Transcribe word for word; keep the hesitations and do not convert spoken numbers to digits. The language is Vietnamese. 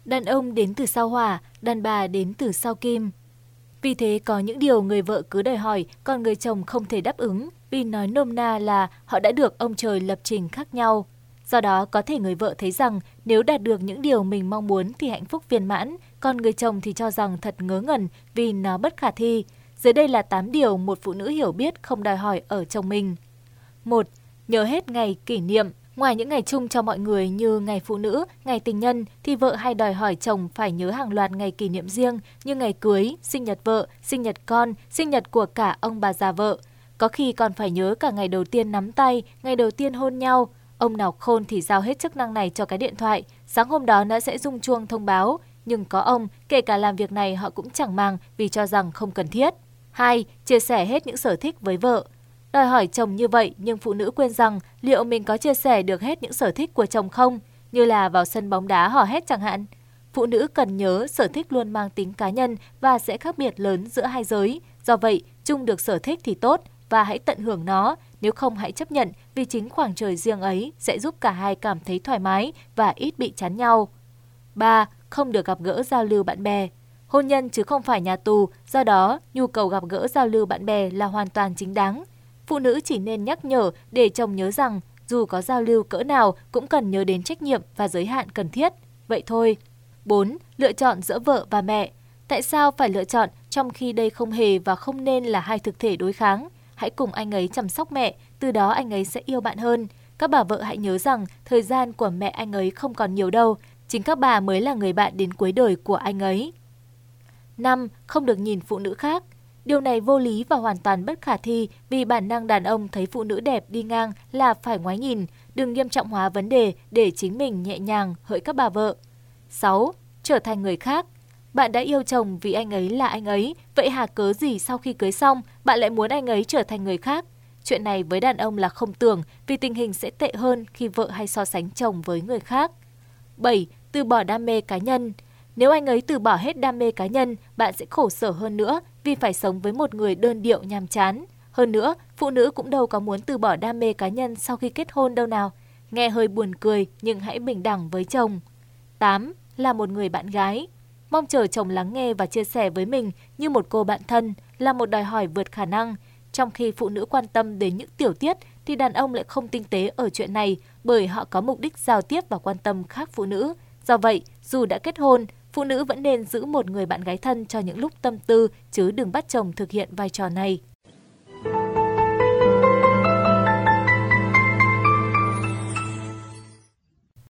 Đàn ông đến từ sao hỏa, đàn bà đến từ sao kim. Vì thế có những điều người vợ cứ đòi hỏi, còn người chồng không thể đáp ứng, vì nói nôm na là họ đã được ông trời lập trình khác nhau. Do đó có thể người vợ thấy rằng nếu đạt được những điều mình mong muốn thì hạnh phúc viên mãn, còn người chồng thì cho rằng thật ngớ ngẩn vì nó bất khả thi. Dưới đây là tám điều một phụ nữ hiểu biết không đòi hỏi ở chồng mình. một. Nhớ hết ngày kỷ niệm. Ngoài những ngày chung cho mọi người như ngày phụ nữ, ngày tình nhân thì vợ hay đòi hỏi chồng phải nhớ hàng loạt ngày kỷ niệm riêng như ngày cưới, sinh nhật vợ, sinh nhật con, sinh nhật của cả ông bà già vợ. Có khi còn phải nhớ cả ngày đầu tiên nắm tay, ngày đầu tiên hôn nhau. Ông nào khôn thì giao hết chức năng này cho cái điện thoại, sáng hôm đó nó sẽ rung chuông thông báo. Nhưng có ông, kể cả làm việc này họ cũng chẳng màng vì cho rằng không cần thiết. hai. Chia sẻ hết những sở thích với vợ. Đòi hỏi chồng như vậy nhưng phụ nữ quên rằng liệu mình có chia sẻ được hết những sở thích của chồng không? Như là vào sân bóng đá hò hét chẳng hạn. Phụ nữ cần nhớ sở thích luôn mang tính cá nhân và sẽ khác biệt lớn giữa hai giới. Do vậy, chung được sở thích thì tốt và hãy tận hưởng nó. Nếu không hãy chấp nhận vì chính khoảng trời riêng ấy sẽ giúp cả hai cảm thấy thoải mái và ít bị chán nhau. ba. Không được gặp gỡ giao lưu bạn bè. Hôn nhân chứ không phải nhà tù, do đó nhu cầu gặp gỡ giao lưu bạn bè là hoàn toàn chính đáng. Phụ nữ chỉ nên nhắc nhở để chồng nhớ rằng dù có giao lưu cỡ nào cũng cần nhớ đến trách nhiệm và giới hạn cần thiết. Vậy thôi. bốn. Lựa chọn giữa vợ và mẹ. Tại sao phải lựa chọn trong khi đây không hề và không nên là hai thực thể đối kháng? Hãy cùng anh ấy chăm sóc mẹ, từ đó anh ấy sẽ yêu bạn hơn. Các bà vợ hãy nhớ rằng thời gian của mẹ anh ấy không còn nhiều đâu. Chính các bà mới là người bạn đến cuối đời của anh ấy. năm. Không được nhìn phụ nữ khác. Điều này vô lý và hoàn toàn bất khả thi vì bản năng đàn ông thấy phụ nữ đẹp đi ngang là phải ngoái nhìn. Đừng nghiêm trọng hóa vấn đề để chính mình nhẹ nhàng hỡi các bà vợ. sáu. Trở thành người khác. Bạn đã yêu chồng vì anh ấy là anh ấy, vậy hà cớ gì sau khi cưới xong bạn lại muốn anh ấy trở thành người khác? Chuyện này với đàn ông là không tưởng vì tình hình sẽ tệ hơn khi vợ hay so sánh chồng với người khác. bảy. Từ bỏ đam mê cá nhân. Nếu anh ấy từ bỏ hết đam mê cá nhân, bạn sẽ khổ sở hơn nữa vì phải sống với một người đơn điệu nhàm chán. Hơn nữa, phụ nữ cũng đâu có muốn từ bỏ đam mê cá nhân sau khi kết hôn đâu nào. Nghe hơi buồn cười nhưng hãy bình đẳng với chồng. tám. Là một người bạn gái. Mong chờ chồng lắng nghe và chia sẻ với mình như một cô bạn thân là một đòi hỏi vượt khả năng. Trong khi phụ nữ quan tâm đến những tiểu tiết thì đàn ông lại không tinh tế ở chuyện này bởi họ có mục đích giao tiếp và quan tâm khác phụ nữ. Do vậy, dù đã kết hôn, phụ nữ vẫn nên giữ một người bạn gái thân cho những lúc tâm tư chứ đừng bắt chồng thực hiện vai trò này.